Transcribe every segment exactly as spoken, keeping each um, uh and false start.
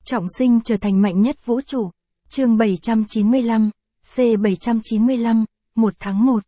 Trọng sinh trở thành mạnh nhất vũ trụ. Chương bảy trăm chín mươi lăm, C bảy trăm chín mươi lăm, một tháng một.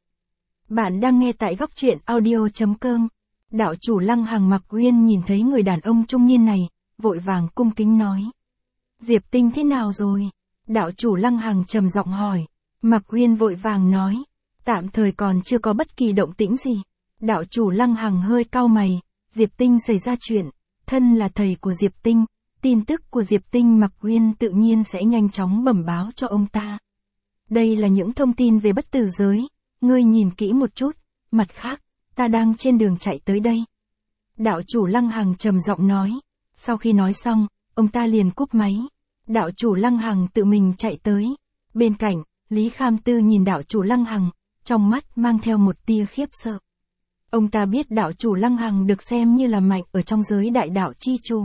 Bạn đang nghe tại góc truyện audio chấm com. Đạo chủ Lăng Hằng Mạc Uyên nhìn thấy người đàn ông trung niên này, vội vàng cung kính nói. Diệp Tinh thế nào rồi? Đạo chủ Lăng Hằng trầm giọng hỏi. Mạc Uyên vội vàng nói. Tạm thời còn chưa có bất kỳ động tĩnh gì. Đạo chủ Lăng Hằng hơi cau mày. Diệp Tinh xảy ra chuyện. Thân là thầy của Diệp Tinh. Tin tức của Diệp Tinh Mạc Uyên tự nhiên sẽ nhanh chóng bẩm báo cho ông ta. Đây là những thông tin về bất tử giới. Ngươi nhìn kỹ một chút. Mặt khác, ta đang trên đường chạy tới đây. Đạo chủ Lăng Hằng trầm giọng nói. Sau khi nói xong, ông ta liền cúp máy. Đạo chủ Lăng Hằng tự mình chạy tới. Bên cạnh, Lý Kham Tư nhìn đạo chủ Lăng Hằng, trong mắt mang theo một tia khiếp sợ. Ông ta biết đạo chủ Lăng Hằng được xem như là mạnh ở trong giới đại đạo chi chủ.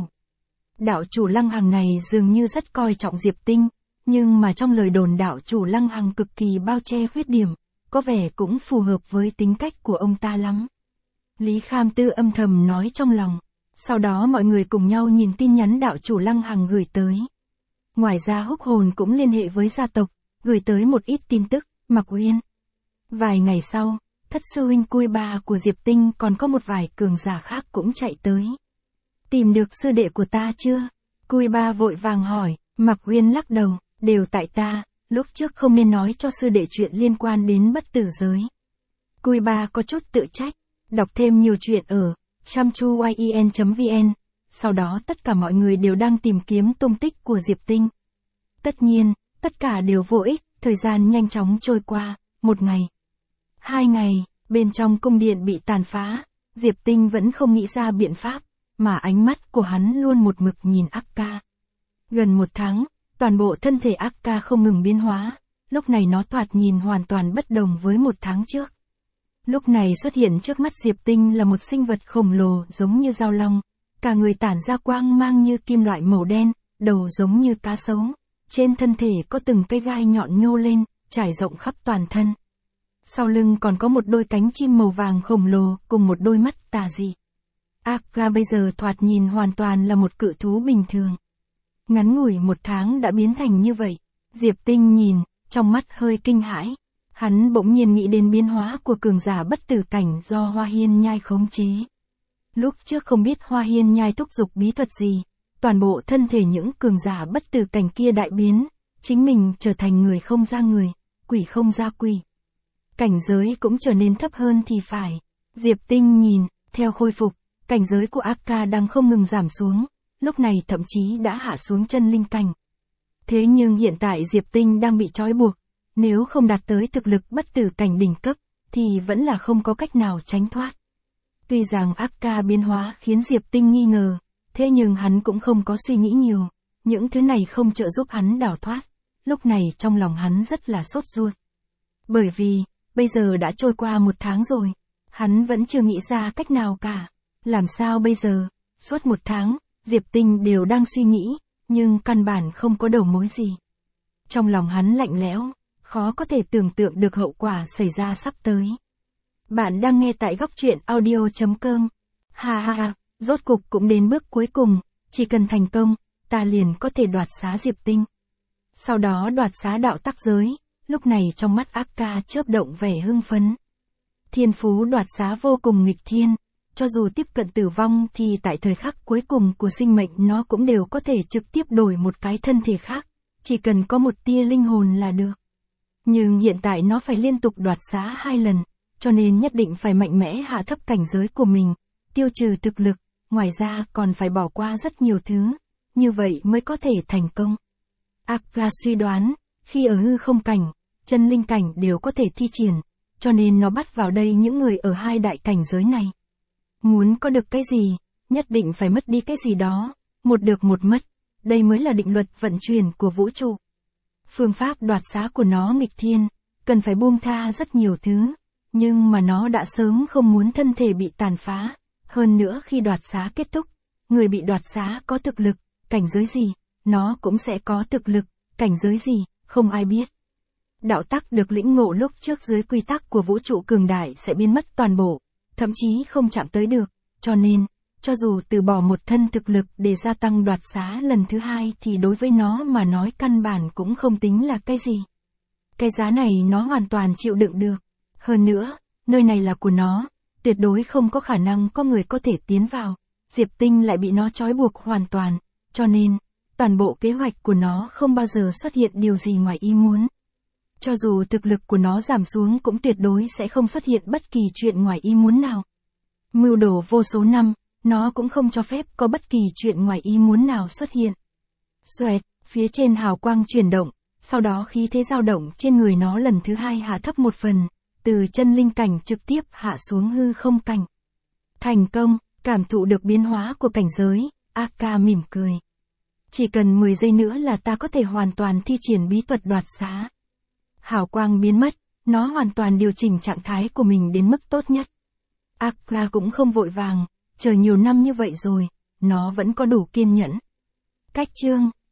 Đạo chủ Lăng Hằng này dường như rất coi trọng Diệp Tinh, nhưng mà trong lời đồn đạo chủ Lăng Hằng cực kỳ bao che khuyết điểm, có vẻ cũng phù hợp với tính cách của ông ta lắm. Lý Kham Tư âm thầm nói trong lòng. Sau đó mọi người cùng nhau nhìn tin nhắn đạo chủ Lăng Hằng gửi tới. Ngoài ra Húc Hồn cũng liên hệ với gia tộc, gửi tới một ít tin tức. Mạc Uyên. Vài ngày sau, thất sư huynh Cui Ba của Diệp Tinh còn có một vài cường giả khác cũng chạy tới. Tìm được sư đệ của ta chưa? Cui Ba vội vàng hỏi. Mạc Uyên lắc đầu. Đều tại ta, lúc trước không nên nói cho sư đệ chuyện liên quan đến bất tử giới. Cui Ba có chút tự trách. Đọc thêm nhiều chuyện ở chamchuyen chấm vn. Sau đó tất cả mọi người đều đang tìm kiếm tung tích của Diệp Tinh. Tất nhiên, tất cả đều vô ích, thời gian nhanh chóng trôi qua, một ngày. Hai ngày, bên trong cung điện bị tàn phá, Diệp Tinh vẫn không nghĩ ra biện pháp, mà ánh mắt của hắn luôn một mực nhìn Akka. Gần một tháng, toàn bộ thân thể Akka không ngừng biến hóa, lúc này nó thoạt nhìn hoàn toàn bất đồng với một tháng trước. Lúc này xuất hiện trước mắt Diệp Tinh là một sinh vật khổng lồ giống như dao long, cả người tản ra quang mang như kim loại màu đen, đầu giống như cá sấu, trên thân thể có từng cây gai nhọn nhô lên, trải rộng khắp toàn thân. Sau lưng còn có một đôi cánh chim màu vàng khổng lồ cùng một đôi mắt tà dị. Akka bây giờ thoạt nhìn hoàn toàn là một cự thú bình thường. Ngắn ngủi một tháng đã biến thành như vậy. Diệp Tinh nhìn, trong mắt hơi kinh hãi. Hắn bỗng nhiên nghĩ đến biến hóa của cường giả bất tử cảnh do Hoa Hiên Nhai khống chế. Lúc trước không biết Hoa Hiên Nhai thúc giục bí thuật gì, toàn bộ thân thể những cường giả bất tử cảnh kia đại biến, chính mình trở thành người không ra người, quỷ không ra quỷ. Cảnh giới cũng trở nên thấp hơn thì phải. Diệp Tinh nhìn, theo khôi phục, cảnh giới của Akka đang không ngừng giảm xuống, lúc này thậm chí đã hạ xuống chân linh cảnh. Thế nhưng hiện tại Diệp Tinh đang bị trói buộc, nếu không đạt tới thực lực bất tử cảnh đỉnh cấp, thì vẫn là không có cách nào tránh thoát. Tuy rằng Akka biến hóa khiến Diệp Tinh nghi ngờ, thế nhưng hắn cũng không có suy nghĩ nhiều, những thứ này không trợ giúp hắn đào thoát, lúc này trong lòng hắn rất là sốt ruột. Bởi vì, bây giờ đã trôi qua một tháng rồi, hắn vẫn chưa nghĩ ra cách nào cả, làm sao bây giờ, suốt một tháng, Diệp Tinh đều đang suy nghĩ, nhưng căn bản không có đầu mối gì. Trong lòng hắn lạnh lẽo, khó có thể tưởng tượng được hậu quả xảy ra sắp tới. Bạn đang nghe tại góc truyện audio chấm com. Ha ha ha, rốt cục cũng đến bước cuối cùng, chỉ cần thành công, ta liền có thể đoạt xá Diệp Tinh. Sau đó đoạt xá đạo tắc giới, lúc này trong mắt Akka chớp động vẻ hưng phấn. Thiên phú đoạt xá vô cùng nghịch thiên, cho dù tiếp cận tử vong thì tại thời khắc cuối cùng của sinh mệnh nó cũng đều có thể trực tiếp đổi một cái thân thể khác, chỉ cần có một tia linh hồn là được. Nhưng hiện tại nó phải liên tục đoạt xá hai lần, cho nên nhất định phải mạnh mẽ hạ thấp cảnh giới của mình, tiêu trừ thực lực, ngoài ra còn phải bỏ qua rất nhiều thứ, như vậy mới có thể thành công. Akka suy đoán, khi ở hư không cảnh, chân linh cảnh đều có thể thi triển, cho nên nó bắt vào đây những người ở hai đại cảnh giới này. Muốn có được cái gì, nhất định phải mất đi cái gì đó, một được một mất, đây mới là định luật vận chuyển của vũ trụ. Phương pháp đoạt xá của nó nghịch thiên, cần phải buông tha rất nhiều thứ, nhưng mà nó đã sớm không muốn thân thể bị tàn phá, hơn nữa khi đoạt xá kết thúc, người bị đoạt xá có thực lực, cảnh giới gì, nó cũng sẽ có thực lực, cảnh giới gì, không ai biết. Đạo tắc được lĩnh ngộ lúc trước dưới quy tắc của vũ trụ cường đại sẽ biến mất toàn bộ, thậm chí không chạm tới được, cho nên, cho dù từ bỏ một thân thực lực để gia tăng đoạt xá lần thứ hai thì đối với nó mà nói căn bản cũng không tính là cái gì. Cái giá này nó hoàn toàn chịu đựng được. Hơn nữa, nơi này là của nó, tuyệt đối không có khả năng có người có thể tiến vào. Diệp Tinh lại bị nó trói buộc hoàn toàn, cho nên, toàn bộ kế hoạch của nó không bao giờ xuất hiện điều gì ngoài ý muốn. Cho dù thực lực của nó giảm xuống cũng tuyệt đối sẽ không xuất hiện bất kỳ chuyện ngoài ý muốn nào. Mưu đồ vô số năm, nó cũng không cho phép có bất kỳ chuyện ngoài ý muốn nào xuất hiện. Xoẹt, phía trên hào quang chuyển động, sau đó khí thế dao động trên người nó lần thứ hai hạ thấp một phần, từ chân linh cảnh trực tiếp hạ xuống hư không cảnh. Thành công, cảm thụ được biến hóa của cảnh giới, a ca mỉm cười. Chỉ cần mười giây nữa là ta có thể hoàn toàn thi triển bí thuật đoạt xá. Hào quang biến mất, nó hoàn toàn điều chỉnh trạng thái của mình đến mức tốt nhất. a ca cũng không vội vàng, chờ nhiều năm như vậy rồi, nó vẫn có đủ kiên nhẫn. Cách chương